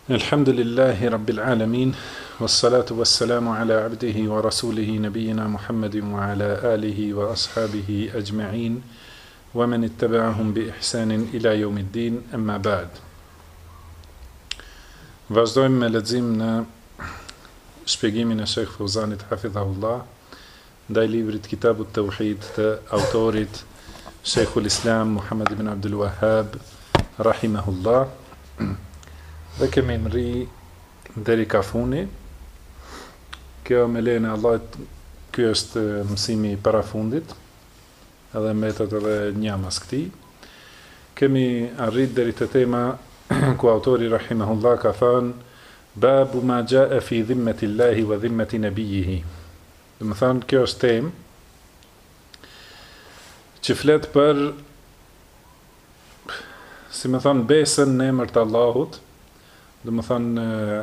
Alhamdulillahi Rabbil Alamin, wassalatu wassalamu ala abdihi wa rasulihi nabiyina Muhammadin wa ala alihi wa ashabihi ajma'in wa man ittaba'ahum bi ihsanin ila yawmiddin, amma ba'd. Vazhdojmë me lexim në shpjegimin e Sheikh Fauzanit hafidhahullah ndaj librit Kitabut Tauhid të autorit Sheikhul Islam Muhammad ibn Abdul Wahhab rahimahullah. Dhe kemi mri deri ka funi. Kjo me lejnë e Allahut, ky është mësimi i parafundit, edhe mbetet edhe një mas këtij. Kemi arrit deri te tema ku autori rahimahullah ka thënë babu ma jaa fi dhimmati Allahi wa dhimmati nabiyhi. Do të thonë kjo është temë që flet për, si më thonë, besën në emër të Allahut. Do më thënë,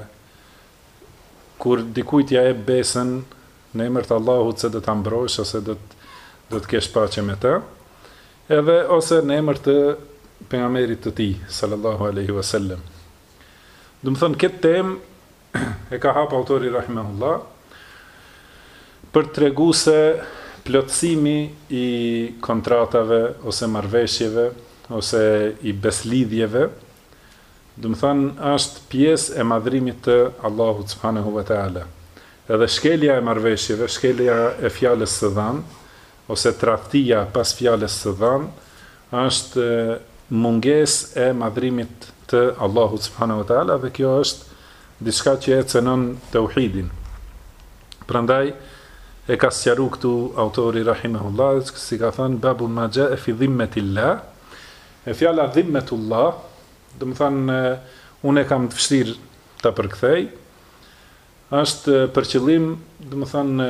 kur dikujt ja e besën në emër të Allahut se do të ambrosh, ose do të kesh paqe me të, edhe ose në emër të pejgamberit të tij, sallallahu alaihi wasallam. Do më thënë, këtë temë e ka hap autori rahimahullah për të tregu se plotësimi i kontratave, ose marrëveshjeve, ose i beslidhjeve, do më thënë, është pjesë e madhrimit të Allahut subhanahu wa ta'ala. Edhe shkelja e marrëveshjeve, shkelja e fjalës së dhënë, ose tradhtia pas fjalës së dhënë, është mungesë e madhrimit të Allahut subhanahu wa ta'ala, dhe kjo është diçka që e cënon tauhidin. Prandaj e ka sqaruar këtu autori rahimahullah, si ka thënë babu ma jaa fi dhimmatillah. E fjala dhimmatullah, do më thënë, unë e kam të vështirë të përkthej, është për qëllim, do më thënë,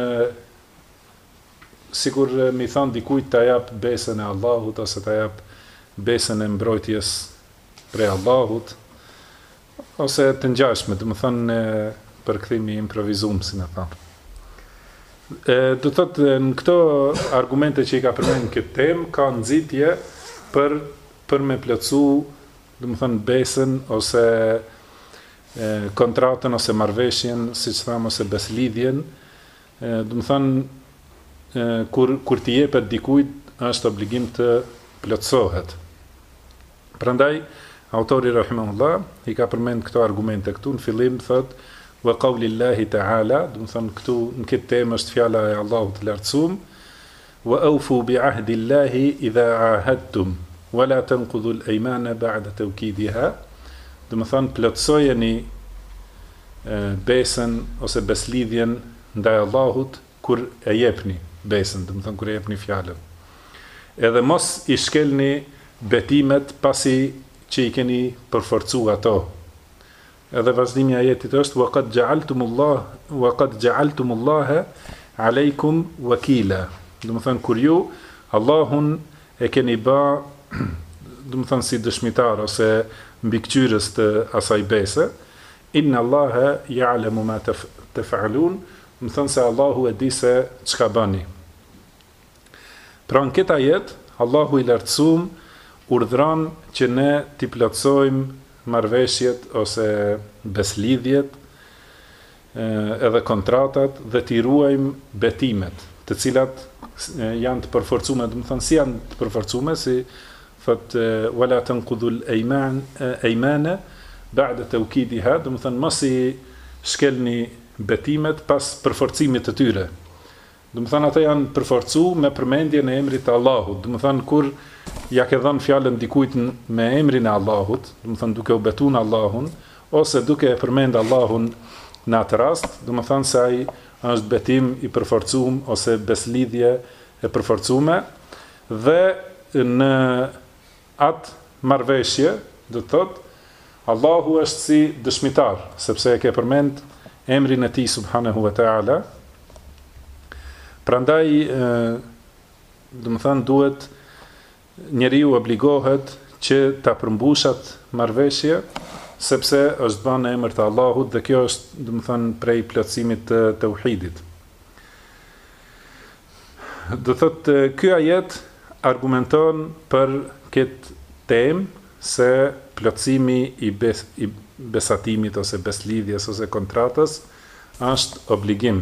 sikur mi thënë dikujt të jap besën e Allahut, ose të jap besën e mbrojtjes prej Allahut, ose të ngjashme, do më thënë, përkthimi improvizum, si me thënë. Do të thotë, në këto argumente që i ka përmendur këtë temë, ka nxitje për me plotësu, do më thënë, besën, ose kontratën, ose marrëveshjen, siç tham, ose beslidhjen. Do më thënë, kur t'i jepet dikujt, është obligim të plotësohet. Prandaj autori rahimahullah i ka përmend këto argumente këtu në fillim, thotë wa qaulillahi ta'ala, do më thënë, këtu në këtë temë është fjala e Allahut të lartësuar, wa awfu bi ahdillahi idha ahadtum wala tanqudhu al-aymana ba'da tawkidiha. Do të thonë, plotësojeni besën ose beslidhjen ndaj Allahut kur e jepni besën, do të thonë kur e jepni fjalën. Edhe mos i shkelni betimet pasi që i keni përforcuar ato. Edhe vazhdimi i ajetit është wa qad ja'altumullaha alaykum wakila. Do të thonë, kur ju Allahun e keni bë, do më thënë, si dëshmitar ose mbikëqyrës të asaj bese, inna Allaha ya'lamu ma taf'alun, do më thënë se Allahu e di se çka bëni. Pra në këtë ajet, Allahu i lartësuar urdhron që ne t'i plotësojmë marrëveshjet ose beslidhjet, edhe kontratat, dhe t'i ruajmë betimet, të cilat janë të përforcume, do më thënë, si janë të përforcume, si thot wala tanqudhu al-aymana ba'da tawkidiha, do të thënë, mos i shkelni betimet pas përforcimit të tyre. Do të thënë, ata janë përforcuar me përmendjen e emrit të Allahut. Do të thënë, kur ja ke dhënë fjalën dikujt me emrin e Allahut, do të thënë, duke u betuar Allahun, ose duke e përmend Allahun në atë rast, do të thënë se ai është betim i përforcuar ose beslidhje e përforcuar, dhe në atë marrëveshje, do të thotë, Allahu është si dëshmitar, sepse e ke përmend emrin e tij subhanahu wa ta'ala. Prandaj, do të thënë, duhet njeriu obligohet që ta përmbushat marrëveshje, sepse është bën në emër të Allahut, dhe kjo është, do të thënë, prej plotësimit të tauhidit. Do thotë, ky ajet argumenton për këtë temë, se plotësimi i besatimit ose beslidhjes ose kontratës është obligim.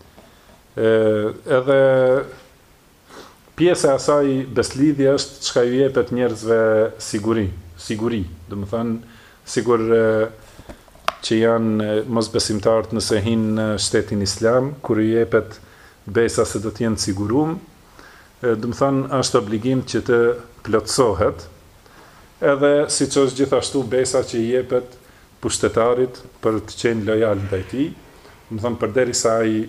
Edhe pjesa e asaj beslidhje është çka ju jepet njerëzve siguri. Do të thënë sigur që janë mosbesimtarët nëse hinë në shtetin islam, kur ju jepet besa se do të jenë sigurum, do të thënë është obligim që të plotësohet, edhe siç është gjithashtu besa që i jepet pushtetarit për të qenë lojal ndaj tij, do të thënë përderisa ai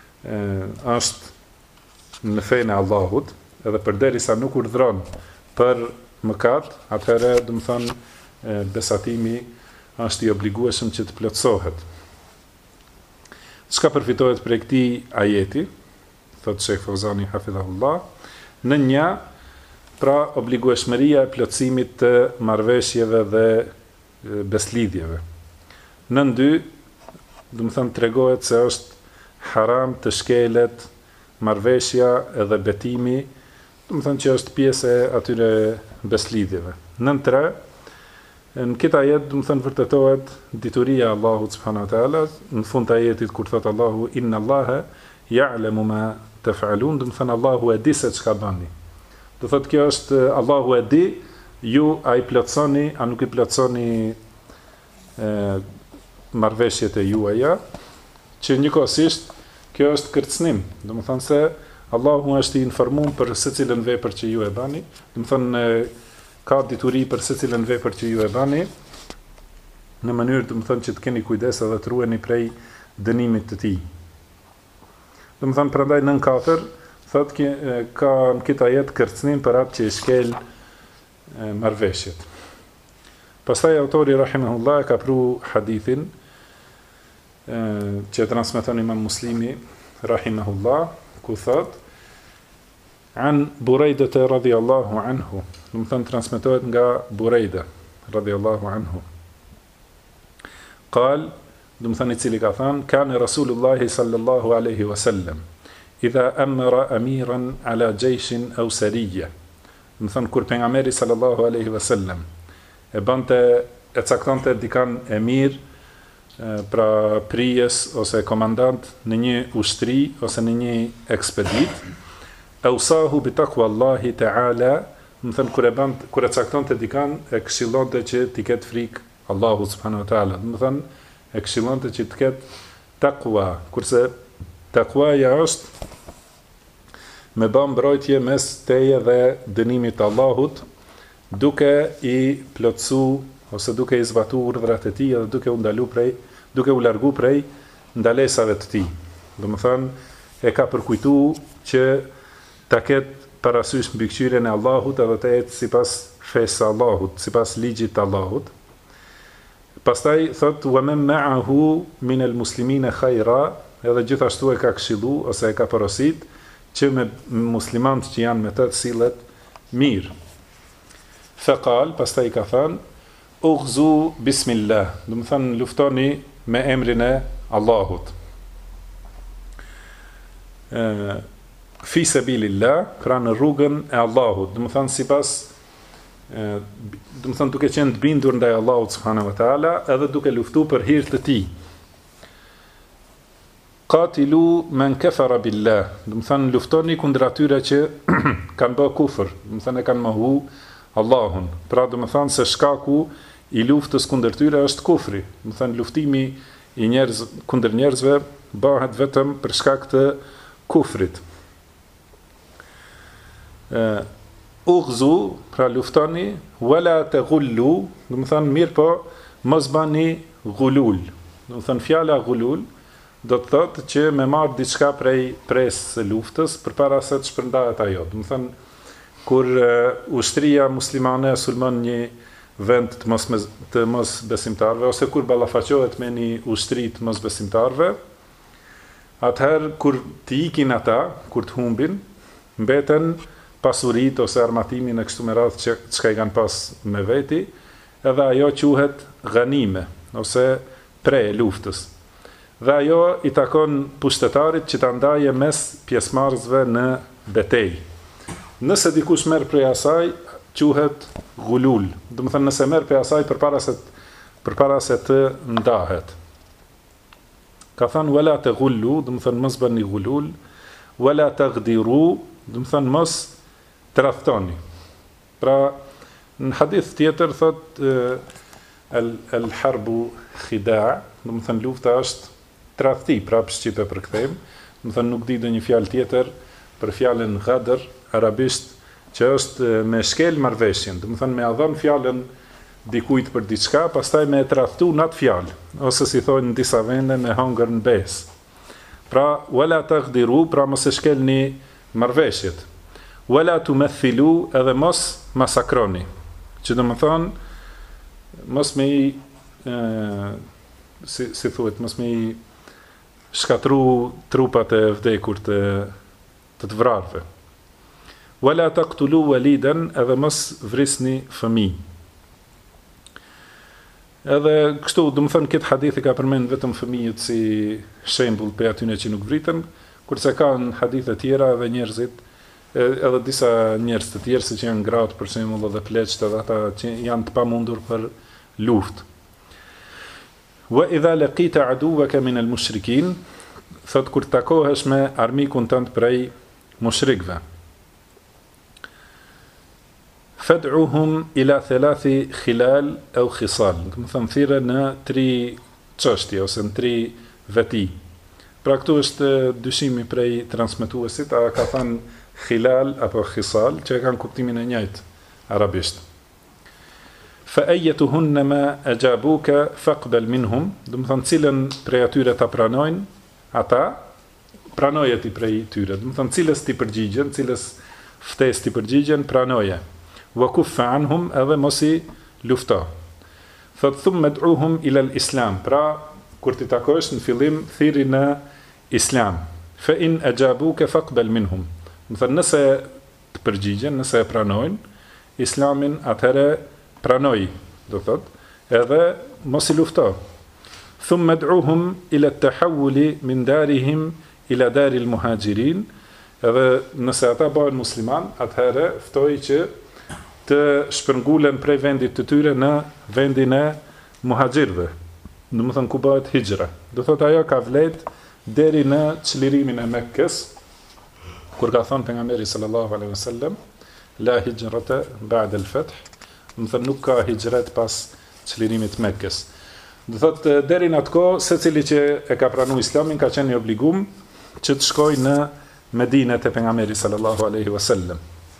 është në fenë e Allahut, edhe përderisa nuk urdhron për mëkat, atëherë do të thënë besatimi është i obligueshëm që të plotësohet. Çka përfitohet prej këtij ajeti, thot Sheikh Fauzani hafidhahullah, në një, pra obligueshmëria e plotësimit të marrëveshjeve dhe beslidhjeve. Në dy, do të thënë tregohet se është haram të shkelet marrëveshja edhe betimi, do të thënë që është pjesë e atyre beslidhjeve. Në tre, në këtë ajet, do të thënë vërtetohet dituria e Allahut subhanahu wa taala, në fund të ajetit kur thot Allahu inna Allaha ya'lamu ma taf'alun, do të thënë Allahu e di se çka bëni. Do thot kjo është Allahu e di, ju a i plotësoni, a nuk i plotësoni marrëveshjet e juaja, që njëkohësisht kjo është kërcënim. Do të thënë se Allahu është i informuar për secilën vepër që ju e bani, do të thënë ka dituri për secilën vepër që ju e bani, në mënyrë do të thënë që të keni kujdes edhe të ruheni prej dënimit të tij. Do të thënë prandaj nën 4 thot ka në këtë ajet kërcënim për atë që i shkel marrëveshjet. Pastaj autori rahimahullah ka pru hadithin që transmeton Imam Muslimi rahimahullah, ku thot an Burejda radhiyallahu anhu, do të thënë transmetohet nga Burejda radhiyallahu anhu. Qal, do të thënë i cili ka thënë, kanë Rasulullahi sallallahu alaihi wasallam idha amara amiran ala jayshin aw sariyya. Do të thënë kur pejgamberi sallallahu alaihi wasallam e caktonte dikan emir, pra prijes ose komandant në një ushtri ose në një ekspedit, ausahu bi taqwallahi ta'ala, do të thënë kur e caktonte dikan e këshillonte që t'i ketë frikë Allahu subhanahu wa taala. Do të thënë e këshillonte që të ketë taqwa, kurse taqwaja është me bën mbrojtje mes teje dhe dënimit të Allahut, duke i plotësu ose duke i zbatu urdhrat e tij dhe duke u largu prej ndalesave të tij. Domethënë e ka përkujtuar që ta ketë parasysh mbikëqyrjen e Allahut edhe të jetë sipas fesë së Allahut, sipas ligjit të Allahut. Pastaj thot wa man ma'ahu min al-muslimina khayra, edhe gjithashtu e ka këshillu ose e ka porosit që me muslimanët që janë me të sillet mirë. Faqal, pastaj ka thënë ughzu bismillah, do të thënë luftoni me emrin e Allahut. Fi sabilillah, pra në rrugën e Allahut, do të thënë sipas do të thënë duke qenë të bindur ndaj Allahut subhanahu wa taala, edhe duke luftuar për hir të tij. Qatilu man kafara billah, do të thënë luftoni kundër atyre që kanë bërë kufër, do të thënë e kanë mohu Allahun. Pra do të thënë se shkaku i luftës kundër tyre është kufri. Do të thënë luftimi i kundër njerëzve bëhet vetëm për shkak të kufrit. Ughzu, pra luftoni, wala taghullu, do të thënë mirë po mos bani ghulul. Do të thënë fjala ghulul do të thotë që me marr diçka prej presë së luftës përpara se të shpërndahet ajo. Do të thënë kur ushtria muslimane sulmon një vend të mos besimtarve, ose kur ballafaqohet me një ushtri të mos besimtarve, atëherë kur të ikin ata, kur të humbin, mbeten pasurit ose armatimin e kështu me radhë çka i kanë pas me veti, edhe ajo quhet ghanime ose pre e luftës. Dhe ajo i takon pushtetarit që ta ndaje mes pjesëmarrësve në betejë. Nëse dikush merr prej asaj, quhet gulul. Do të thënë nëse merr për asaj përpara se të ndahet. Ka thënë wala taghullu, do të thënë mos bëni gulul, wala taghdiru, do të thënë mos tradhtoni. Pra në hadith tjetër thot el-harbu khida', do të thënë lufta është tradhti, pra shqipe përkthejmë, do të thënë nuk di ndonjë fjalë tjetër për fjalën ghadr arabisht që është me shkel marrveshjen, do të thënë me adhon fjalën dikujt për diçka, pastaj me tradhtu në atë fjalë, ose si thonë në disa vende me hangër në besë. Pra wala taghdiru, pra mos e shkelni marrveshjet. Wala tumathilu, edhe mos masakroni. Që do të thonë mos me i si thuhet, mos me i shkatru trupat e vdekur të vrarve. Wala taqtulu walidan, edhe mos vrisni fëmijë. Edhe kështu, do të thënë këtë hadith ka përmend vetëm fëmijët si shembull për atyre që nuk vriten, kurse kanë hadithe tjera edhe njerëzit, edhe disa njerëz të tjerë që janë gratë për shembull edhe pleqt edhe ata që janë të pamundur për luftë. Wa idha laqita aduwaka min al-mushrikin, thot kur takohesh me armikun tënd prej mushrikëve. Fad'uhum ila thalathi khilal au khisal. Do të thënë thirrë në 3 çështje ose në 3 veti. Pra këtu është dyshimi prej transmetuesit, a ka thënë khilal apo khisal, që kanë kuptimin e njëjtë arabisht. Fa ayyatuhunna ma ajabuka faqbal minhum, do të thënë cilën prej atyre ta pranojnë, ata pranoje ti prej tyre. Do të thënë cilës ti përgjigjen, cilës ftesë ti përgjigjen, pranoje. Wa kuffa anhum, edhe mos i lufto. Thot thumma ud'uhum ila al-islam, pra kur ti takosh në fillim thirri në islam. Fa in ajabuka faqbal minhum. Do thënë nëse të përgjigjen, nëse e pranojnë islamin, atëherë pranoj, do thot, edhe mos i lufto. Thumma ud'uhum ila at-tahawul min darihim ila dar al-muhajirin, edhe nëse ata bëhen musliman, atëherë ftoj që të shpërngulen prej vendit të tyre në vendin e muhaxhirëve. Do të thënë ku bëhet hijra. Do thotë ajo ka vlet deri në çlirimin e Mekkës, kur ka thënë pejgamberi sallallahu alaihi wasallam, la hijrata ba'da al-fath, do të thënë nuk ka hijret pas çlirimit të Mekkës. Do thotë deri në atë kohë secili që e ka pranuar Islamin ka qenë i obliguar që të shkojë në Medinë te pejgamberi sallallahu alaihi wasallam.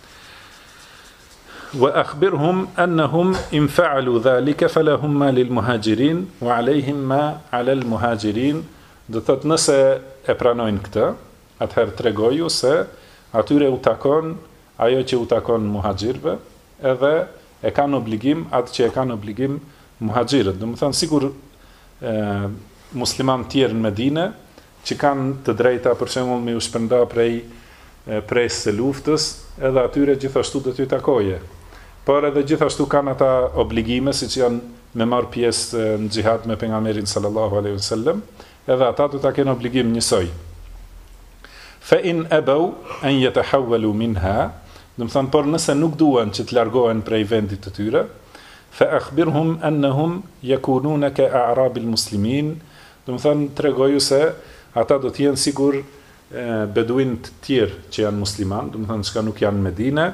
Wa akhbirhum annahum in fa'alu dhalika falahum ma lil muhajirin wa alayhim ma 'ala al muhajirin. Do thot nëse e pranojnë këtë, atëherë tregoju se atyre u takon ajo që u takon muhaxhirëve, edhe e kanë obligim atë që e kanë obligim muhaxhirët. Do të thonë sikur musliman tjerë në Medinë që kanë të drejta për shembull me u shpërnda prej presë së luftës, edhe atyre gjithashtu do t'ju takoje. Por edhe gjithashtu kanë ata obligime, siç janë me marr pjesë në xhihad me pejgamberin sallallahu alaihi wasallam, edhe ata do ta kenë obligim njësoj. Fa in abaw an yatahawwalu minha, do të thonë por nëse nuk duan që të largohen prej vendit të tyre, fa akhbirhum annahum yakununa ka a'rab al-muslimin, do të thonë tregoju se ata do të jenë sigur beduin të tjerë që janë musliman, do të thonë që nuk janë në Medinë.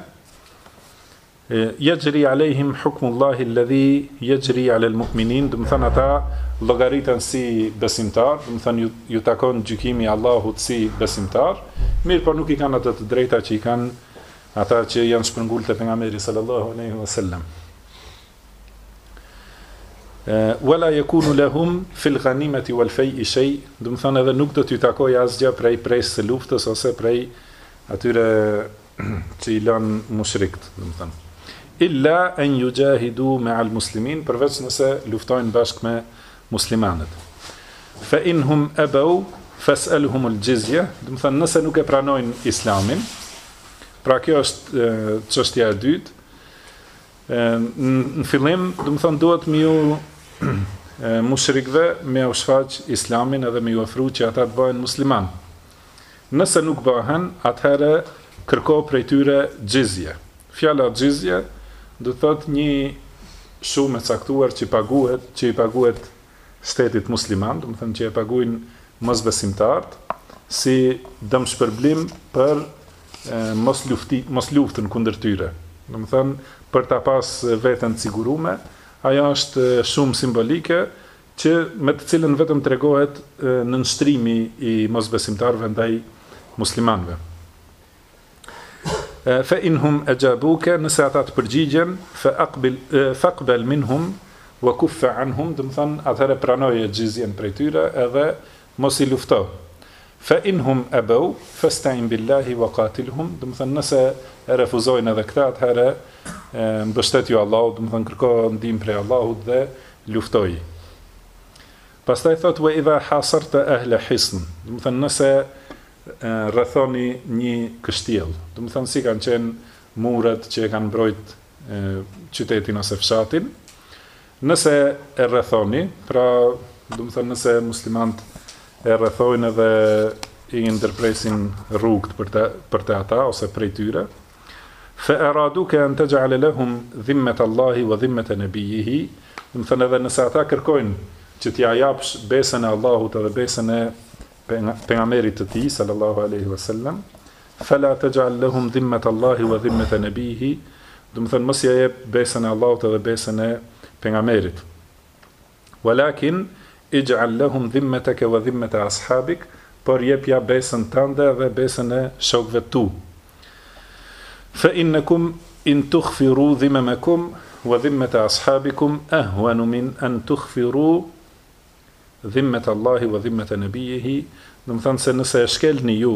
Yajri alejhim hukmullahi alladhi yajri ala almu'minin, do të thonë ata llogaritën si besimtar, do të thonë ju takon gjykimi i Allahut si besimtar, mirë por nuk i kanë ato të drejta që i kanë ata që janë shpërngulë te pejgamberi sallallahu alaihi wasallam. Wala yakunu lahum fil ghanimati wal fay'i shay, do të thonë edhe nuk do t'ju takojë asgjë prej presë së luftës ose prej atyre që i lënë mushrikët, do të thonë. Illa an yujahidu ma'al muslimin, përveç nëse luftojnë bashkë me muslimanët. Fa inhum abaw fas'alhum al-jizya, do të thonë nëse nuk e pranojnë islamin. Pra kjo është çështja e dytë. Në fillim, do të thonë duhet me ju mushrikëve me u shfaq islamin edhe me ju ofru që ata të bëhen musliman. Nëse nuk bëhen, atëherë kërko prej tyre xhizje. Fjala xhizje do thot një shumë e caktuar që i paguhet shtetit musliman, do të thënë që e paguajnë mosbesimtarët si dëmshpërblim për mos luftën kundër tyre. Do të thënë për ta pas veten të siguruar, ajo është shumë simbolike që me të cilën vetëm tregohet nënshtrimi i mosbesimtarëve ndaj muslimanëve. Fa inhum ajabuka, nëse ata të përgjigjen, faqbal minhum wa kuffa anhum, do të thënë atëherë pranoje xhizjen prej tyre edhe mos i lufto. Fa inhum abaw fasta'in billahi wa qatilhum, do të thënë nëse e refuzojnë edhe këta, atëherë mbështetju Allahut, do të thënë kërko ndihmë prej Allahut dhe luftoj. Pastaj thot wa idha hasarta ahla hisn, do të thënë nëse rrethoni një kështjell, do të thënë si kanë qenë muret që e kanë mbrojt qytetin ose fshatin, nëse e rrethoni, pra do të thënë nëse muslimanët e rrethojnë edhe i ndërpresin rrugët për të ata ose prej tyre, fa araduka an taj'ala lahum dhimmat Allahi wa dhimmat nabiyhi, do të thënë edhe nëse ata kërkojnë që t'ja japsh besën e Allahut edhe besën e pejgamberit të tij sallallahu alaihi wasallam, fala taj'al lahum dhimmat Allahi wa dhimmat nabiyhi, do të thënë mos ja jep besën e Allahut edhe besën e pejgamberit. Walakin ij'al lahum dhimmataka wa dhimmat ashabik, por jepja besën tënde dhe besën e shokëve tu. Fa innakum in tukhfiru dhimamakum wa dhimmat ashabikum ahwanu min an tukhfiru dhimmat Allahi wa dhimmat nabiyhi, do të thënë se nëse e shkelni ju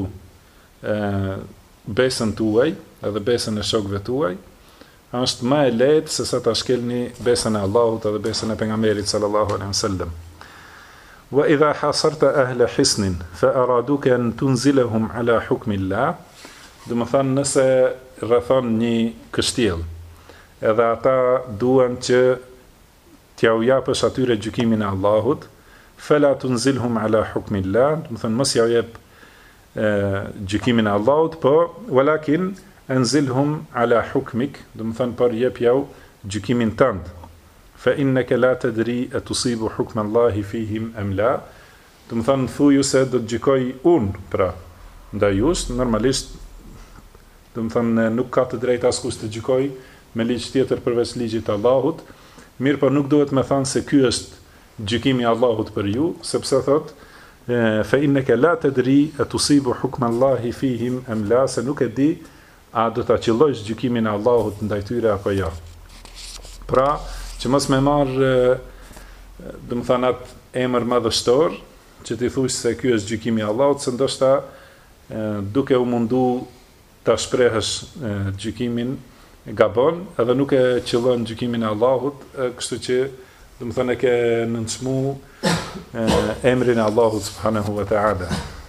besën tuaj edhe besën e shokëve tuaj, është më e lehtë se sa ta shkelni besën e Allahut edhe besën e pejgamberit sallallahu alaihi wasallam. Wa idha hasarta ahla hisnin fa araduka an tunzilahum ala hukmi Allah, do të thënë nëse rrethon një kështjell, edhe ata duan që t'ja u japësh atyre gjykimin e Allahut, fala tunzilhum ala hukmi Allah, do të thënë mos ja jep gjykimin e Allahut, po walakin anzilhum ala hukmik, do të thënë por jep jau gjykimin tënd. Fa innaka la tadri atusibu hukma Allahi fihim am la, do të thënë thuju se do të gjykoj unë pra ndaj jush, normalisht do të thënë nuk ka të drejtë askush të gjykoj me ligj tjetër përveç ligjit të Allahut, mirë po nuk duhet me thënë se ky është gjykimi i Allahut për ju, sepse thot fa innaka la tadri atusibu hukma Allahi fihim am la, se nuk e di a do ta qellojsh gjykimin e Allahut ndaj tyre apo jo. Pra, që mos me marr do të thënë atë emër madhështor që ti thush se ky është gjykimi i Allahut, se ndoshta duke u mundu ta shprehësh gjykimin gabon, edhe nuk e qellon gjykimin e Allahut, kështu që do të thënë ke nënçmu emrin e Allahut subhanahu wa ta'ala.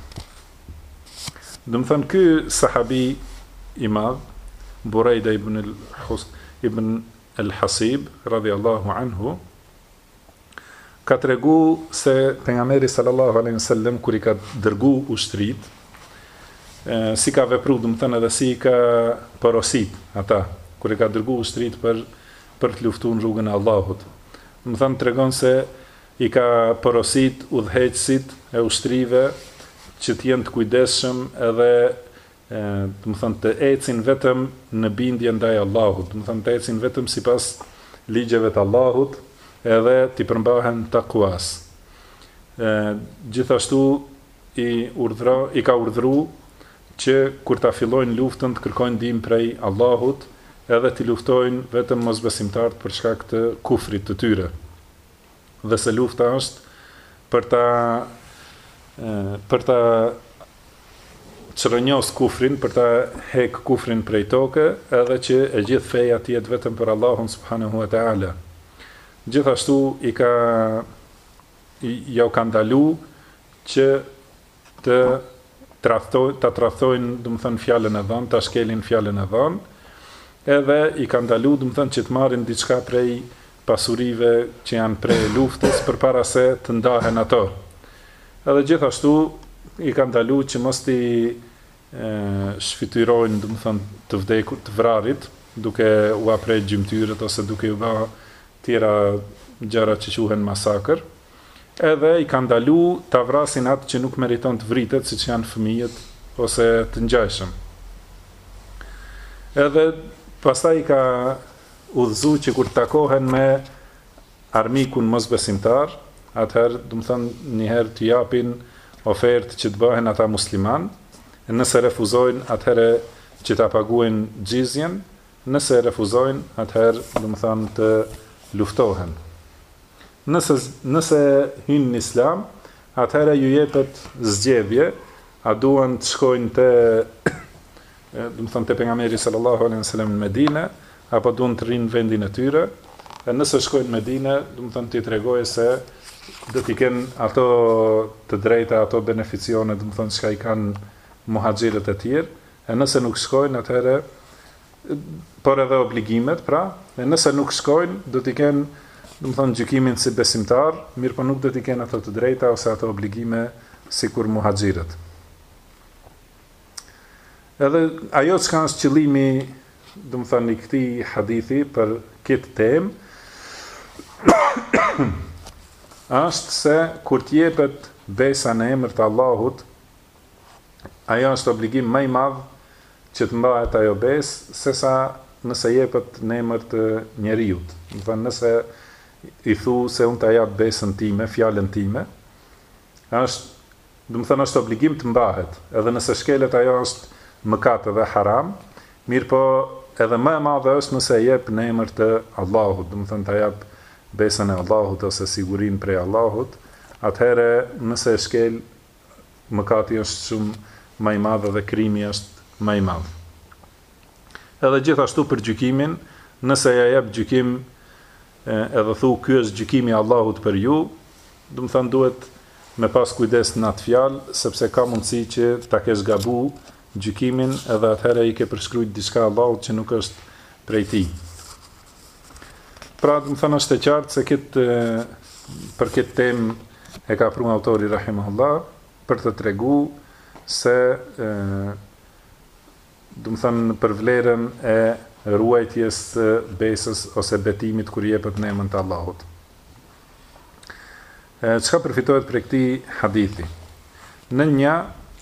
Do të thënë ky sahabi i madh, Burejda ibn al-Hasib radhiyallahu anhu, ka tregu se pejgamberi sallallahu alaihi wasallam kur i ka dërgu ushtrit, si ka vepru, do të thënë edhe si ka porosit ata kur i ka dërgu ushtrit për të luftuar në rrugën e Allahut. Do të thënë tregon se i ka porosit udhëheqësit e ushtrive që të jenë të kujdesshëm edhe do të thënë të ecin vetëm në bindje ndaj Allahut, do të thënë të ecin vetëm sipas ligjeve të Allahut edhe të përmbahen takuas. Gjithashtu i ka urdhëruar që kur ta fillojnë luftën të kërkojnë ndihmë prej Allahut edhe të luftojnë vetëm mosbesimtarët për shkak të kufrit të tyre. Dhe se lufta është për ta çrënjos kufrin, për ta hek kufrin prej toke, edhe që e gjithë feja të jetë vetëm për Allahun subhanahu wa ta'ala. Gjithashtu ja u ka ndalu që ta tradhtojnë, do të thënë fjalën e dhënë, ta shkelin fjalën e dhënë, edhe i ka ndalu, do të thënë që të marrin diçka prej pasurive që janë prej luftës përpara se të ndahen ato. Edhe gjithashtu i ka ndalu që mos t'i shfytyrojnë, do të thënë të vdekur, të vrarit, duke u aprej gjymtyrët ose duke u bë tjera gjëra që quhen masakër, edhe i ka ndalu ta vrasin atë që nuk meriton të vritet, siç janë fëmijët ose të ngjajshëm. Edhe pastaj i ka udhëzu që kur takohen me armikun mosbesimtar, atëherë, do të thonë, njëherë të japin ofertë që të bëhen ata musliman, nëse refuzojnë, atëherë që ta paguajnë xhizjen, nëse refuzojnë, atëherë, do të thonë, të luftohen. Nëse hynë në islam, atëherë ju jepet zgjedhje, a duan të shkojnë te do të thonë te pejgamberi sallallahu alaihi wasallam në Medinë, apo duan të rinë në vendin e tyre. E nëse shkojnë në Medinë, do të thonë ti tregojë se do t'i kenë ato të drejta, ato beneficione, do të thonë çka i kanë muhaxhirët e tjerë. E nëse nuk shkojnë, atëherë por edhe obligimet, pra, e nëse nuk shkojnë, do t'i kenë, do të thonë, gjykimin si besimtar, mirë po nuk do t'i kenë ato të drejta ose ato obligime sikur muhaxhirët. Edhe ajo çka është qëllimi, do të thonë, i këtij hadithi për këtë temë, është se kur t'jepet besa në emër të Allahut, ajo është obligim më i madh që të mbahet ajo besë, sesa nëse jepet në emër të njerëzit. Do të thonë, nëse i thu se unë ta jap besën time, fjalën time, do të thonë është obligim të mbahet. Edhe nëse shkelet ajo është mëkat dhe haram, mirë po edhe më e madhe është nëse jep në emër të Allahut, do të thonë ta jap besën e Allahut ose sigurinë prej Allahut, atëherë nëse shkel, mëkati është shumë më i madh dhe krimi është më i madh. Edhe gjithashtu për gjykimin, nëse ja jep gjykim edhe thu ky është gjykimi i Allahut për ju, do të thonë duhet me pas kujdes në atë fjalë, sepse ka mundësi që ta kesh gabu gjykimin edhe atëherë i ke përshkruajt diçka Allahut që nuk është prej tij. Pra, do të thonë është e qartë se për këtë temë e ka pru autori rahimahullah për të tregu se do të thonë për vlerën e ruajtjes së besës ose betimit kur jepet në emër të Allahut. Çka përfitohet prej këtij hadithi? Në një,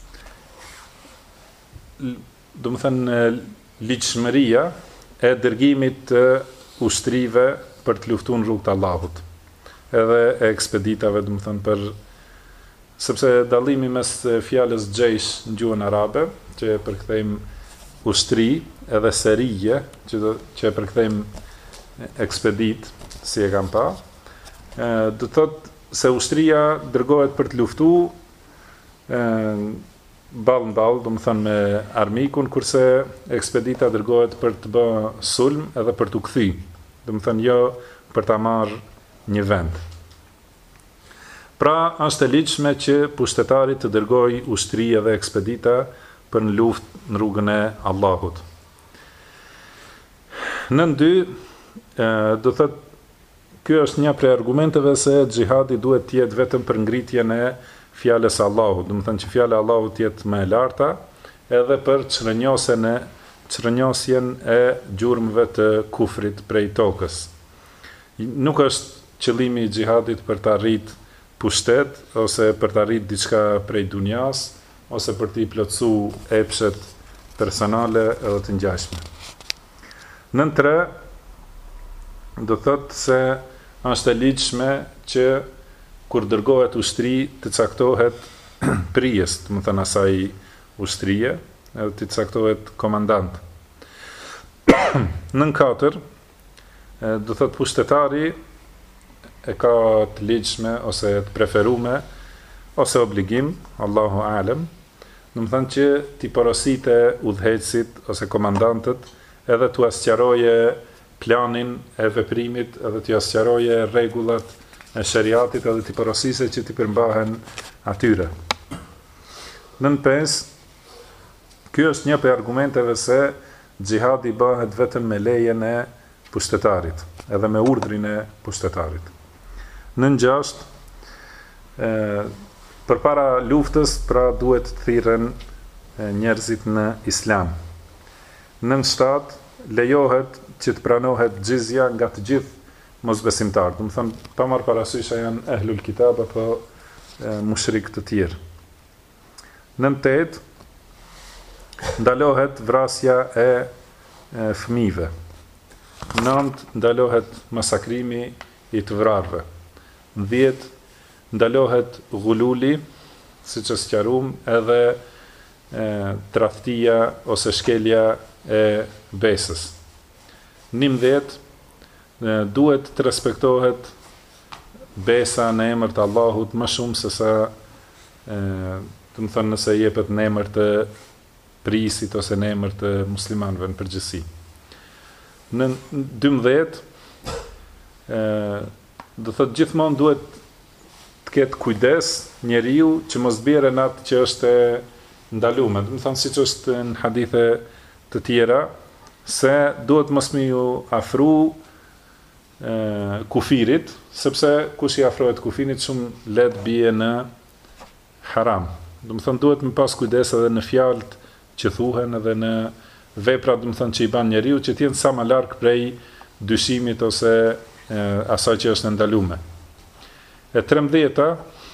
do të thonë ligjshmëria e dërgimit të ushtrive për të luftuar në rrugt të Allahut, edhe e ekspeditave, do të thonë sepse dallimi mes fjalës xhejsh në gjuhën arabe, që e përkthejmë ushtri, edhe serije, që e përkthejmë ekspedit, si e kam pa, do të thotë se ushtria dërgohet për të luftuar ballë në ballë, do të thonë me armikun, kurse ekspedita dërgohet për të bërë sulm edhe për t'u kthy, do të thonë jo për ta marrë një vend. Pra, është e ligjshme që pushtetari të dërgojë ushtri edhe ekspedita për në luftë në rrugën e Allahut. Në dy, do thotë, ky është një prej argumenteve se xhihadi duhet të jetë vetëm për ngritjen e fjalës së Allahut, do të thonë që fjala e Allahut të jetë më e larta, edhe për çrënjosjen e gjurmëve të kufrit prej tokës. Nuk është qëllimi i xhihadit për të arritur pushtet, ose për të arritur diçka prej dunjas, ose për t'i plotësuar epshet personale edhe të ngjashme. Në tre, do thotë se është e ligjshme që kur dërgohet ushtri të caktohet prijes, do të thënë asaj ushtrie, edhe të caktohet komandant. Në katër, do thotë pushtetari e ka të ligjshme ose të preferume ose obligim, Allahu alem, do të thënë që t'i porosite udhëheqësit ose komandantët edhe t'u asqaroje planin e veprimit, edhe t'u asqaroje rregullat e shariatit, edhe t'i porosise që t'i përmbahen atyre. Nën 5, ky është një prej argumenteve se xhihadi bëhet vetëm me lejen e pushtetarit, edhe me urdhrin e pushtetarit. Nën 6, përpara luftës, pra duhet të thirren njerëzit në islam. Nën 7, lejohet që të pranohet xhizja nga të gjithë mosbesimtarët. Do të thonë, pa marrë parasysh a janë ehlul kitab apo mushrik të tjerë. Nën 8 ndalohet vrasja e fëmijëve. 9 ndalohet masakrimi i të vrarëve. 10 ndalohet gululi, siç është sqaruar, edhe tradhtia ose shkelja e besës. 11 duhet të respektohet besa në emër të Allahut më shumë se sa do të thënë nëse jepet në emër të prisit ose në emër të muslimanëve në përgjithësi. Në 12 do thotë gjithmonë duhet të ketë kujdes njeriu që mos bjerë në atë që është ndaluar. Do të thonë siç është në hadithe të tjera se duhet mos më ju afru kufirit, sepse kush i afrohet kufirit shumë let bie në haram. Do të thonë duhet më pas kujdes edhe në fjalët që thuhen edhe në veprat, do të thonë që i bën njeriu që të jenë sa më larg prej dyshimit ose asaj që është ndaluar. E 13-ta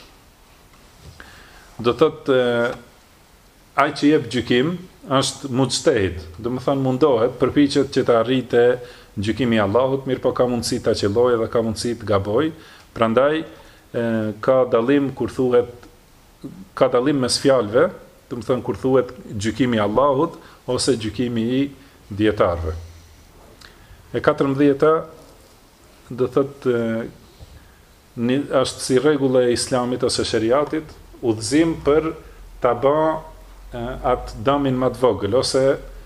do thotë ai që jep gjykim është mujtahid, do të thonë mundohet, përpiqet që të arrijë gjykimi i Allahut, mirë po ka mundësi ta qellojë dhe ka mundësi të gabojë. Prandaj ka dallim kur thuhet, ka dallim mes fjalëve, do të thonë kur thuhet gjykimi i Allahut ose gjykimi i dietarëve. E 14-ta do thotë është si rregull e Islamit ose shariatit, udhëzim për ta bë atë damin më të vogël ose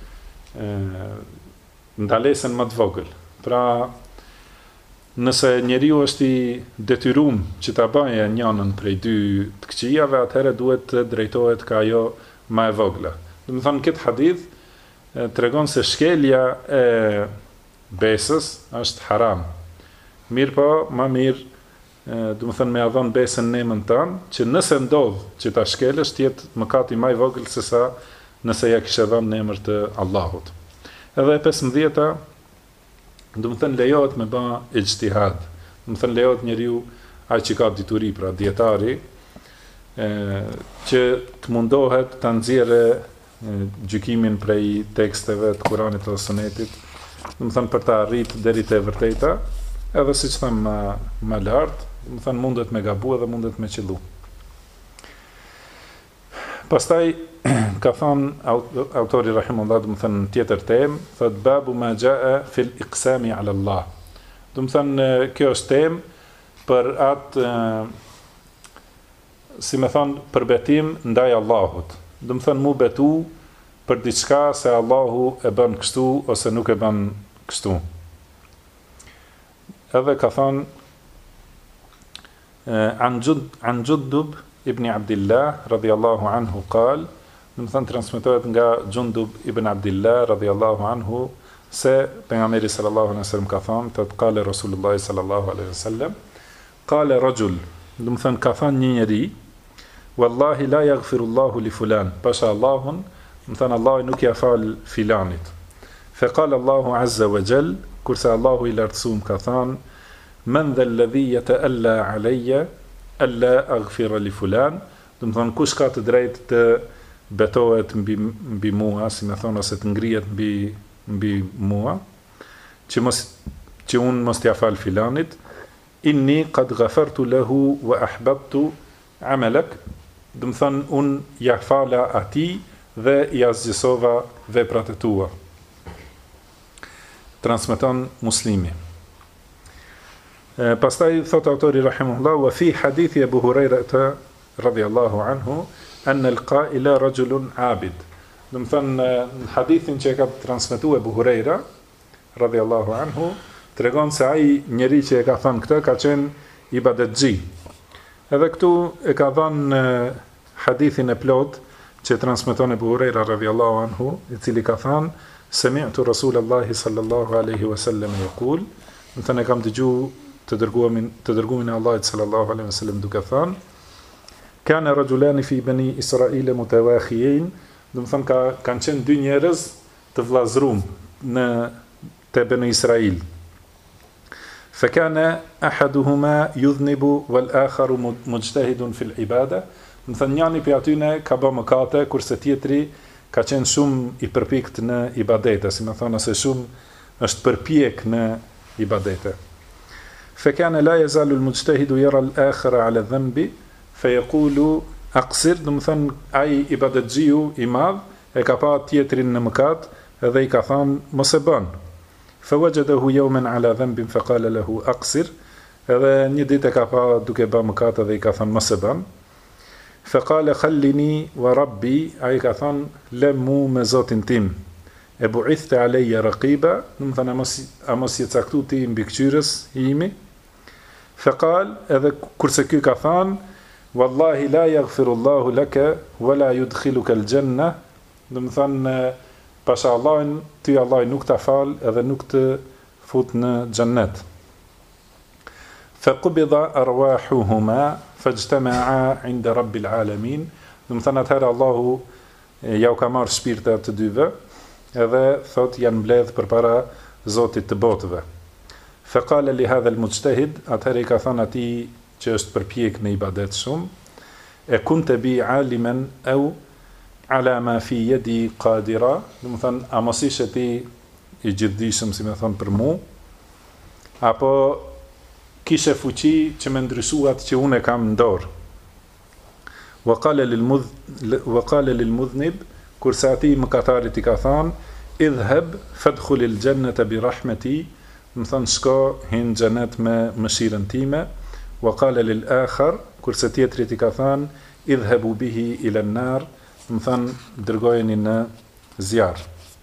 ndalesën më të vogël. Pra, nëse njeriu është i detyruar që ta bëjë njënën prej dy të këqijave, atëherë duhet të drejtohet ka ajo më e vogla. Do të thonë këtë hadith tregon se shkelja e besës është haram. Mirë po, më mirë, do të thonë me avon besën në emën tonë, që nëse ndodh që ta shkelësh, të jetë mëkati më i vogël se sa nëse ja kishe dhënë në emër të Allahut. Edhe 15-ta, do të thënë lejohet me bë ijtihad. Do të thënë lejohet njeriu ai që ka dituri, pra dietari, që të mundohet ta nxjerrë gjykimin prej teksteve të Kuranit ose Sunetit, do të thënë për ta arritur deri te e vërteta, edhe siç them më lart, do të thënë mundet me gabu edhe mundet me qellu. Pastaj ka thënë autori rahimahullah, do të thënë në tjetër temë, thot babu ma jaa fil iqsami ala Allah. Do të thënë kjo është temë për atë si më thon për betim ndaj Allahut. Do të thënë mu betu për diçka se Allahu e bën kështu ose nuk e bën kështu. Edhe ka thënë an Jundub ibn Abdillah radhiyallahu anhu qal, do të thënë transmetohet nga Jundub ibn Abdillah radhiyallahu anhu se pejgamberi sallallahu alaihi wasallam ka thënë, thot qala Rasulullah sallallahu alaihi wasallam, qala rajul, do të thënë ka thënë një njeri, wallahi la yaghfiru Allahu li fulan, pasha Allahun, do të thënë Allahu nuk ia fal filanit. Fa qala Allahu azza wa jall, kurse Allahu i lartësuam ka thënë, man dha alladhi yata'alla alayya alla aghfira li fulan, do të thonë kush ka të drejtë të betohet mbi mua, si më thon, ose të ngrihet mbi mua, që unë mos t'ja fal filanit, inni qad ghafartu lahu wa ahbabtu amalak, do të thon unë ja fala atij dhe ja zgjësova veprat e tua. Transmeton Muslimi. Pastaj thot autori rahimahullah, wa fi hadithi Abu Hurairata radhiyallahu anhu anna al-qa'ila rajulun abid. Do të thënë në hadithin që e ka transmetuar Abu Huraira radhiyallahu anhu, tregon se ai njeri që e ka thënë këtë ka qenë ibadetxhi. Edhe këtu e ka dhënë hadithin e plot që transmeton Abu Huraira radhiyallahu anhu, i cili ka thënë sami'tu Rasulullahi sallallahu alaihi wasallam yaqul, do të thënë kam dëgjuar të dërguarin e Allahit sallallahu alaihi wasallam duke thënë, kana rajulani fi bani Israil mutawakhiyin, do të thënë kanë qenë dy njerëz të vllazëruar, në te Benu Israil. Fekane ahaduhuma yudhnibu wal akharu mujtahidun fil ibada. Më thënë njani për atyne ka bë mëkate, kurse tjetri ka qenë shumë i përpikt në ibadete, si më thonë ose shumë është përpjek në ibadete. Fekane la yazalu al-mujtahidu yara al-akhara ala dhanbi fayaqulu aqsir, do të thënë ai ibadetxhiu i madh e ka pa tjetrin në mëkat edhe i ka thënë mos e bën. Fawajadahu yawman ala dhanbin faqala lahu aqsir, edhe një ditë e ka pa duke bë mëkat edhe i ka thënë mos e bën. Faqala khallini wa rabbi, ai ka thënë lem mu me Zotin tim. E bu'ithte alayya raqiba, do të thënë a mos je caktu ti mbi këqyrës imi. Faqal, edhe kurse ky ka thënë wallahi la yaghfirullahu laka wala yudkhiluka al-janna, do të thënë pasha Allahin, ty Allah nuk ta fal edhe nuk të fut në xhennet. Faqubida arwahuhuma fajtama'a 'inda rabbil alamin, do të thënë atëherë Allahu ja u ka marrë shpirtat të dyve, edhe thot janë mbledh përpara Zotit të botëve. Faqala li hadha al-mujtahid, atëherë i ka thënë atij që është përpjek në ibadet shumë, e kunte bi aliman au ala ma fi yadi qadira, do të thënë a mos ishe ti i gjithdijshëm, si më thon për mu, apo kishe fuqi që më ndryshuat që unë e kam në dorë. Wa qala lil mudhnib, kurse atij mëkatarit i ka thënë idhhab fadkhul al jannata bi rahmati, më thënë shko hin xhenet me mëshirën time. Wa qala lil akhar, kurse tjetrit i ka thënë idhhabu bihi ila an-nar, më thënë dërgojeni në zjarr.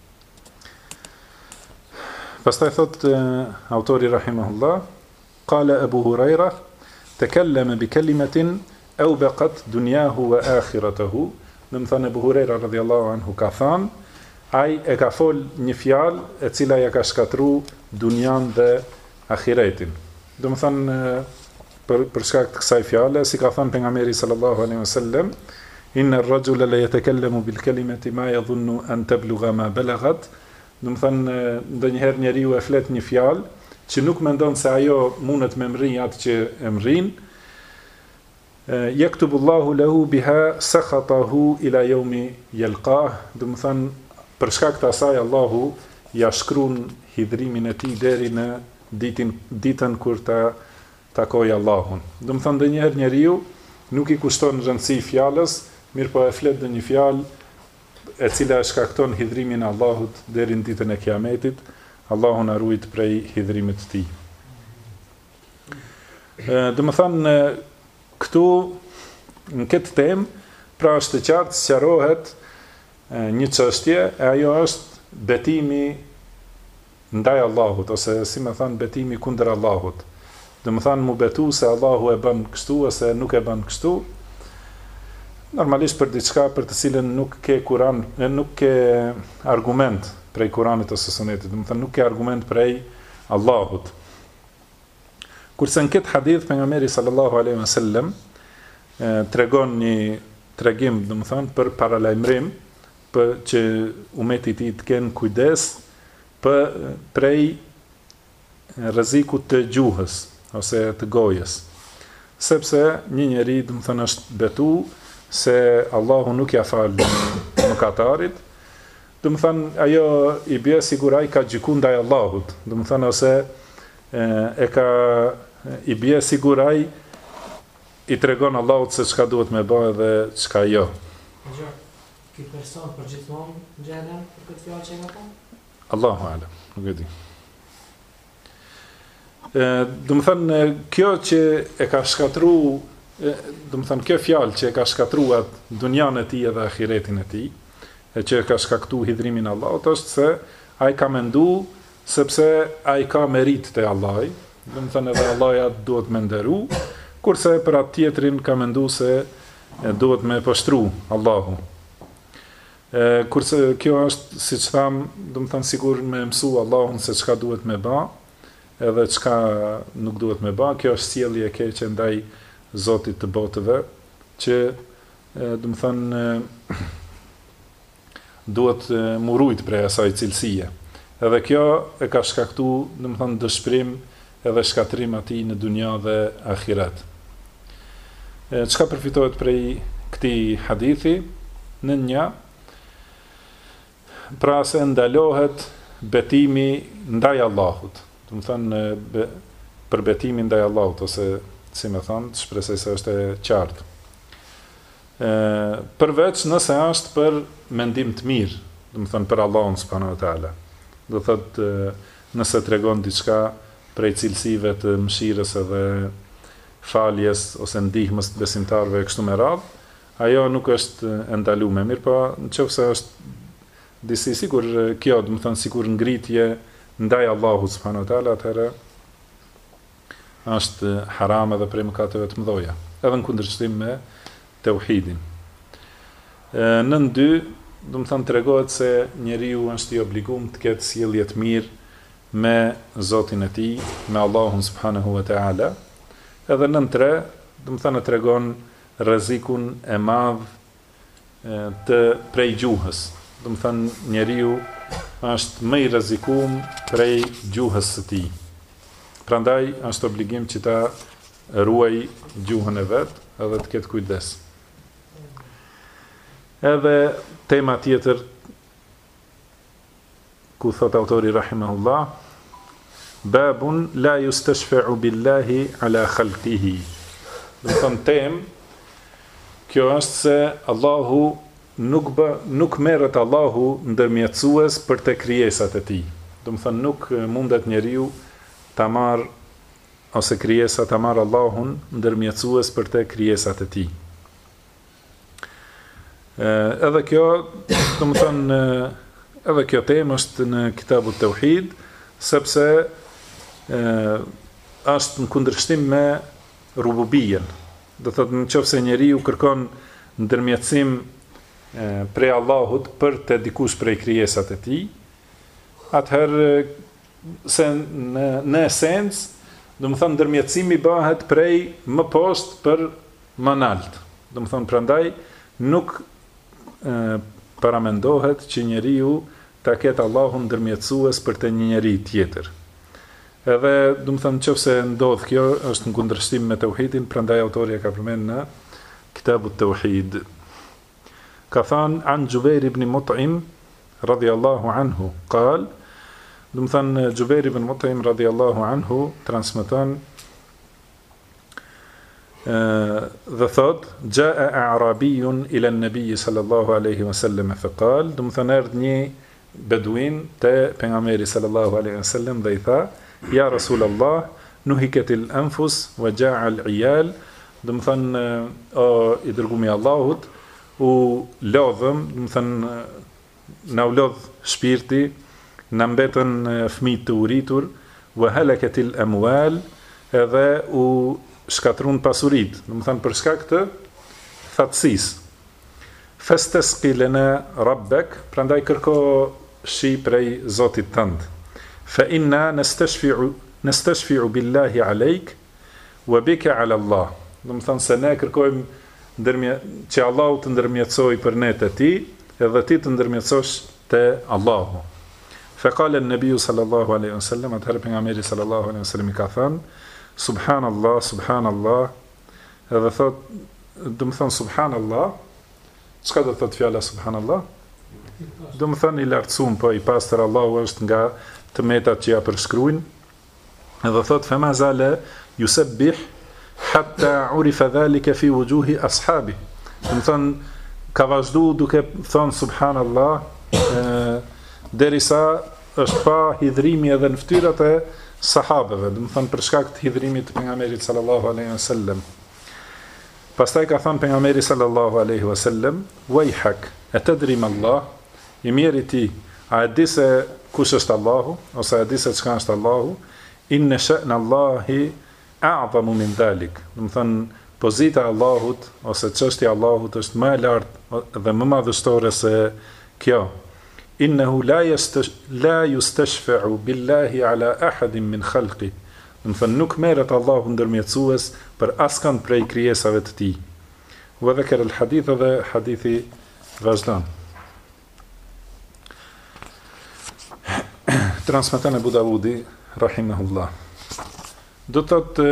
Pastaj thot autori rahimahullah, qala Abu Huraira takallama bi kalimatin awbaqat dunyahu wa akhiratahu, do të thënë Abu Huraira radhiyallahu anhu ka thënë, ai e ka fol një fjalë e cila ja ka shkatru dunjan dhe ahiretin. Do të thënë për shkak të kësaj fjale, si ka thënë pejgamberi sallallahu alaihi wasallam, inna ar-rajula la yatakallamu bil kalimati ma yadhunnu an tablugha ma balaghat, do të thënë ndonjëherë njeriu e flet një fjalë që nuk mendon se ajo mundet me mri atë që e mrin. Yaktubullahu lahu biha sakhatahu ila yawmi yalqah, do të thënë për shkak të asaj Allahu ja shkruan hidhrimin e tij deri në ditën kur ta takoj Allahun. Do të thënë ndonjëherë njeriu nuk i kushton rëndësi fjalës, mirë po e flet në një fjalë e cila shkakton hidhrimin e Allahut deri në ditën e Kiametit. Allahu na ruaj prej hidhrimit të tij. Do të thënë këtu në këtë temë, pra është e qartë sqarohet një çështje, e ajo është betimi ndaj Allahut, ose si më thënë betimi kundër Allahut. Do të thënë mu betu se Allahu e bën kështu ose nuk e bën kështu. Normalisht për diçka për të cilën nuk ke Kur'an, nuk ke argument prej Kur'anit ose Sunetit, do të thënë nuk ke argument prej Allahut. Kurse në këtë hadith pejgamberi sallallahu alaihi wasallam tregon një tregim, do të thënë për paralajmërim, për që ummeti i tij të kenë kujdes prej rrezikut të gjuhës ose të gojës. Sepse një njeri, do të thënë, është betu se Allahu nuk ja fal mëkatarit, do të thënë ajo i bie sigur ai ka gjykuar ndaj Allahut, do të thënë ose i bie sigur ai i tregon Allahut se çka duhet me bëj dhe çka jo. Ky person përgjithmonë ngjelet për këtë fjalë që ka thënë? Allahu a'lam, nuk e di. Do të thënë kjo që e ka shkatruar, do të thënë kjo fjalë që e ka shkatruar dunjan e tij dhe ahiretin e tij, e që e ka shkaktuar hidhrimin e Allahut, është se ai ka menduar sepse ai ka merit te Allahi, do të thënë edhe Allahi atë duhet me nderu, kurse për atë tjetrin ka menduar se duhet me poshtru Allahu. Kurse kjo është, siç tham, do të thënë sigur me mësu Allahun se çka duhet me bë, edhe çka nuk duhet me bë. Kjo është sjellje e keqe ndaj Zotit të botëve, që do të thënë duhet murujt prej asaj cilësie. Edhe kjo e ka shkaktu, domethënë, dëshpërim edhe shkatrim atij në dunja dhe ahiret. Çka përfitohet prej këtij hadithi? Në një, pra se ndalohet betimi ndaj Allahut. Domethënë, për betimin ndaj Allahut, ose si më thonë, shpresoj se është e qartë. Përveç nëse është për mendim të mirë, domethënë për Allahun subhanahu wa taala. Do thotë, nëse tregon diçka prej cilësive të mëshirës edhe faljes ose ndihmës të besimtarëve kështu me radhë, ajo nuk është e ndaluar, mirë po nëse është disi sikur kjo, domethënë sikur ngritje ndaj Allahut subhanahu wa taala, atëherë është haram edhe prej mëkateve të mëdha, edhe në kundërshtim me tauhidin. Në dy, domethënë tregohet se njeriu është i obliguar të ketë sjellje të mirë me Zotin e tij, me Allahun subhanahu wa taala. Edhe në tre, domethënë tregon rrezikun e madh të prej gjuhës. Domethënë njeriu është më i rrezikuar prej gjuhës së tij. Prandaj është obligim që ta ruaj gjuhën e vet, edhe të ketë kujdes. Edhe tema tjetër ku thot autori rahimahullah, babun la yustashfa'u billahi ala khalqihi. Do të thonë temë, kjo është se Allahu nuk merret Allahu ndërmjetësues për te krijesat e tij. Do të thonë nuk mundet njeriu ta marr ose krijesa ta marr Allahun ndërmjetësues për te krijesat e tij. Edhe kjo, do të thonë, edhe kjo temë është në Kitabut Tauhid, sepse është në kundërshtim me rububien. Do thotë, nëse njeriu kërkon ndërmjetësim prej Allahut për të dikush prej krijesat e tij, atëherë se në esencë, do të thonë, ndërmjetësimi bëhet prej më poshtë për më lart. Do të thonë, prandaj nuk paramendohet që njeriu ta ketë Allahun ndërmjetësues për të një njeri tjetër. Edhe, do të thonë, nëse ndodh kjo, është në kundërshtim me tauhidin, prandaj autori e ka përmendur në Kitabut Tauhid. Ka thënë an Jubair ibn Mut'im radhiyallahu anhu, qal, do të thonë Jubair ibn Mut'im radhiyallahu anhu transmeton dhe thot, jaa a'rabiyun ila an-nabi sallallahu alaihi wasallam fa qal, do të thonë erdhi një beduin te pejgamberi sallallahu alaihi wasallam dhe i tha, ja Rasulullah, nuhikatil anfus wa ja'a al-iyal, do të thonë o i dërguami i Allahut, u lodhëm, do të thonë na u lodh shpirti, na mbetën fëmijë të uritur, wa halakatil amwal, edhe u shkatrun pasurit, do të thonë për shkak të thatësisë. Fastasqi lana rabbak, prandaj kërko shi prej Zotit tënd. Fa inna nastashfi'u billahi alejk wa bika ala Allah. Do të thonë se ne kërkojmë që Allahu të ndërmjetësoj për ne të ti, edhe ti të ndërmjetësosh te Allahu. Fa qala an-nabiy sallallahu alaihi wasallam, atëherë pejgamberi sallallahu alaihi wasallam i ka thënë, Subhanallah, subhanallah, edhe thot, do të thonë subhanallah, çka do thot fjala subhanallah? Do të thonë i lartësuar, po i pastër Allahu është nga tëmetat që ja përshkruajnë. Edhe thot fama zala yusabbih hatta urifa dhalika fi wujuhi ashabi. Do të thonë ka vazhdu duke thonë subhanallah, derisa është pa hidhrimi edhe në fytyrat e sahabeve, do të thonë për shkak të hidhrimit të pejgamberit sallallahu alaihi wasallam. Pastaj ka thënë pejgamberi sallallahu alaihi wasallam, "Wayhak, atadri ma Allah?" I miri ti, a e di se kush është Allahu, ose a e di se çka është Allahu? Inna sha'na Allahi a'zamu min dhalik. Do të thonë pozita e Allahut ose çështja e Allahut është më e lartë dhe më madhështore se kjo. Innehu la yustashfa'u billahi ala ahadin min khalqi. Do të thonë nuk merret Allahu ndërmjetësues për askën prej krijesave të tij. Wa dhakara al-hadith, dhe hadithi vazhdon. Transmeton Abu Davudi rahimahullah. Do të thotë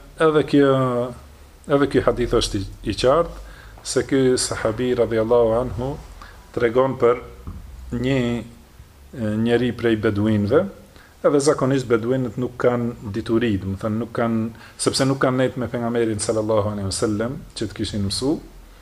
edhe ky hadith është i qartë se ky sahabi radhiyallahu anhu tregon për një njeri prej beduinëve, edhe zakonisht beduinët nuk kanë dituri, do të thënë sepse nuk kanë net me pejgamberin sallallahu alaihi wasallam që të kishin mësu.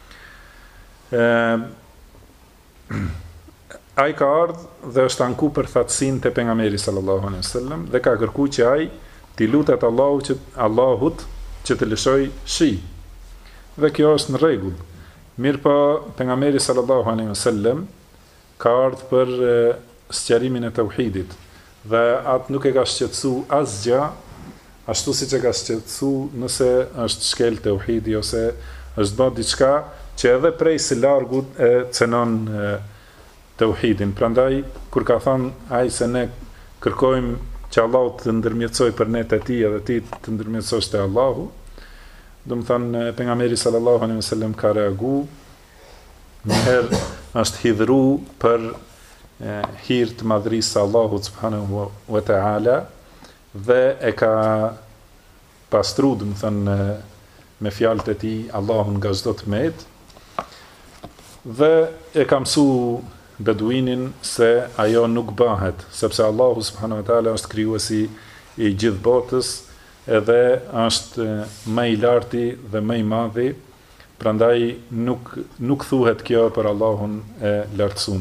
Ai ka ardhur dhe është anku për thatësinë te pejgamberi sallallahu alaihi wasallam dhe ka kërkuar që ai t'i lutet Allahut që të lëshoj shi. Dhe kjo është në rregull. Mirpo pejgamberi sallallahu alaihi wasallam ka ardhur për sqarimin e tauhidit dhe atë nuk e ka shqetësu asgjë, ashtu siç e ka shqetësu nëse është shkel tauhidi ose është bërë diçka që edhe prej së largut e cenon tauhidin. Prandaj kur ka thënë ai se ne kërkojmë që Allahu të ndërmjetësoj për ne te ti edhe ti të ndërmjetësosh te Allahu, do të thënë pejgamberi sallallahu alaihi wasallam ka reaguar, një herë është hidhru për hir të madhrisë së Allahut subhanahu wa taala dhe e ka pastru, do të thënë me fjalët e tij Allahun nga çdo tmet dhe e ka mësuar beduinin se ajo nuk bëhet, sepse Allahu subhanahu wa taala është krijuesi i gjithë botës edhe është më i larti dhe më i madhi, prandaj nuk thuhet kjo për Allahun e lartësuar.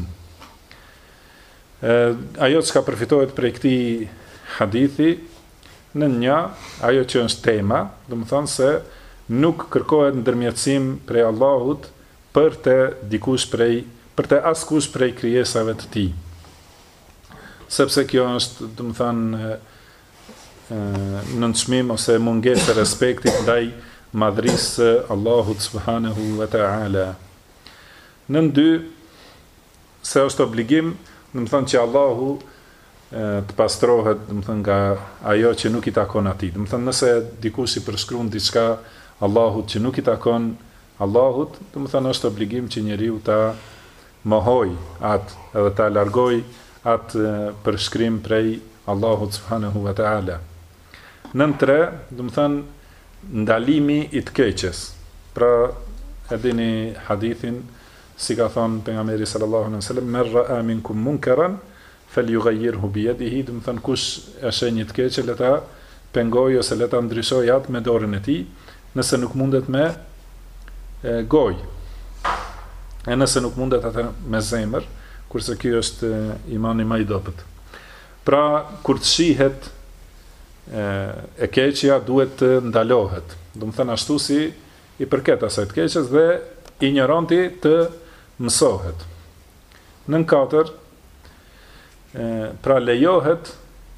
Ajo që ka përfitohet prej këtij hadithi, në një, ajo që është tema, do të thonë se nuk kërkohet ndërmjetësim prej Allahut për të askush prej krijesave të tij. Sepse kjo është, do të thonë, nënçmim ose mungesë e respektit ndaj madhrisë së Allahut subhanahu wa taala. Nën dy, se është obligim, do të thonë që Allahu të pastrohet, do të thonë nga ajo që nuk i takon atij. Do të thonë nëse dikush i përshkruan diçka Allahut që nuk i takon Allahut, do të thonë është obligim që njeriu ta mohoj atë edhe ta largoj atë përshkrim prej Allahut subhanahu wa taala. Nën tre, do të thonë ndalimi i të keqes. Pra e dini hadithin si ka thënë pejgamberi sallallahu alaihi wasallam, "Men ra'a minkum munkaran falyughayyirhu bi yadihi", do të thonë kush e sheh një të keqe le ta pengojë ose le ta ndryshojë atë me dorën e tij, nëse nuk mundet me gojë. E nëse nuk mundet atë me zemër, kurse ky është imani më i dobët. Pra kur të shihet e keqja duhet të ndalohet. Do të thënë ashtu si i përket asaj të keqes dhe ignoranti të mësohet. Nën katër, pra lejohet,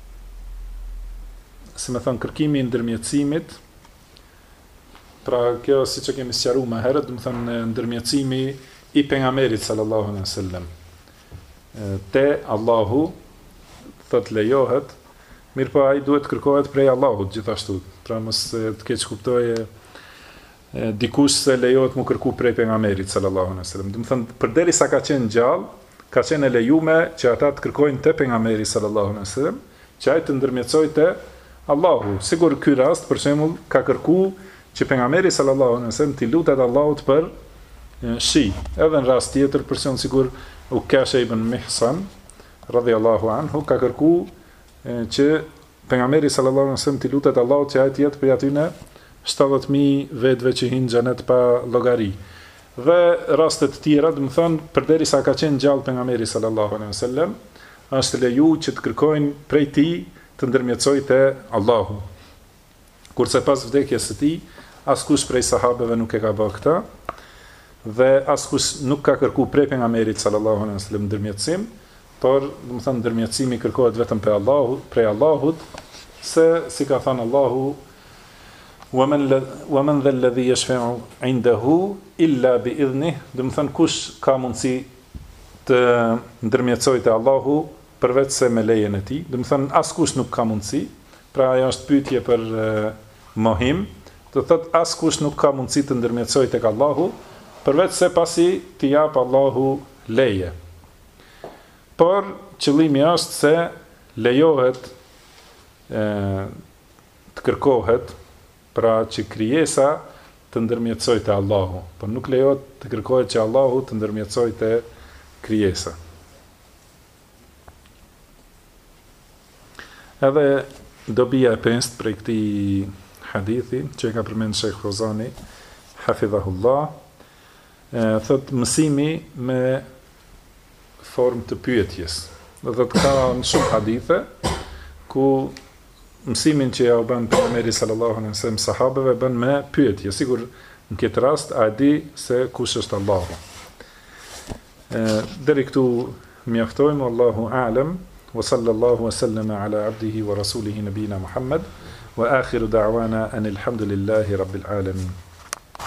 si me thënë, kërkimi i ndërmjetësimit, pra kjo si që kemi sqaruar më herët, do të thënë ndërmjetësimi i pejgamberit sallallahu alaihi wasallam te Allahu, thot lejohet, mirë po ai duhet kërkohet prej Allahut gjithashtu. Pra mos të keq kuptoje dikush se lejohet mu kërku prej pejgamberit sallallahu alaihi wasallam. Do të thënë përderisa ka qenë gjallë, ka qenë e lejuar që ata të kërkojnë te pejgamberi sallallahu alaihi wasallam, që ai të ndërmjetësojë te Allahu. Sigur ky rast për shembull ka kërkuar që pejgamberi sallallahu alaihi wasallam t'i lutet Allahut për shi. Edhe në rast tjetër për shembull sigur Ukasha ibn Mihsan radhiyallahu anhu ka kërkuar që pejgamberi sallallahu alaihi wasallam t'i lutet Allahut që ai të jetë prej atyne 70.000 vetëve që hinë xhenet pa llogari. Dhe rastet të tjera, do të thonë, përderisa ka qenë gjallë pejgamberi sallallahu alaihi wasallam, është leju që të kërkojnë prej tij të ndërmjetësojë te Allahu. Kurse pas vdekjes së tij, askush prej sahabeve nuk e ka bërë këtë, dhe askush nuk ka kërkuar prej pejgamberit sallallahu alaihi wasallam ndërmjetësim, por do të thonë ndërmjetësimi kërkohet vetëm prej Allahut, se si ka thënë Allahu, وَمَنْ ذَا الَّذِي يَشْفَعُ عِنْدَهُ إِلَّا بِإِذْنِهِ, do të thënë kush ka mundësi të ndërmjetësojë te Allahu përveç se me lejen e tij. Do të thënë askush nuk ka mundësi. Pra ajo është pyetje për mohim. Do thotë askush nuk ka mundësi të ndërmjetësojë tek Allahu përveç se pasi t'i jap Allahu leje. Por qëllimi është se lejohet të kërkohet pra që krijesa të ndërmjetësoj te Allahu, por nuk lejohet të kërkohet që Allahu të ndërmjetësoj te krijesa. Edhe dobia e pestë prej këtij hadithi që ka përmend Sheikh Fozani hafidhahullah, thot mësimi me formë të pyetjes. Do thot ka në shumë hadithe ku mësimin që ja u bën pejgamberi sallallahu alaihi wasallam sahabeve bën me pyetje, sigur në këtë rast a di se kush është Allahu. Deri këtu mjaftojmë, Allahu a'lam, wa sallallahu wa sallama ala abdihi wa rasulihi nabina Muhammad, wa akhiru da'wana anil hamdulillahi rabbil alamin.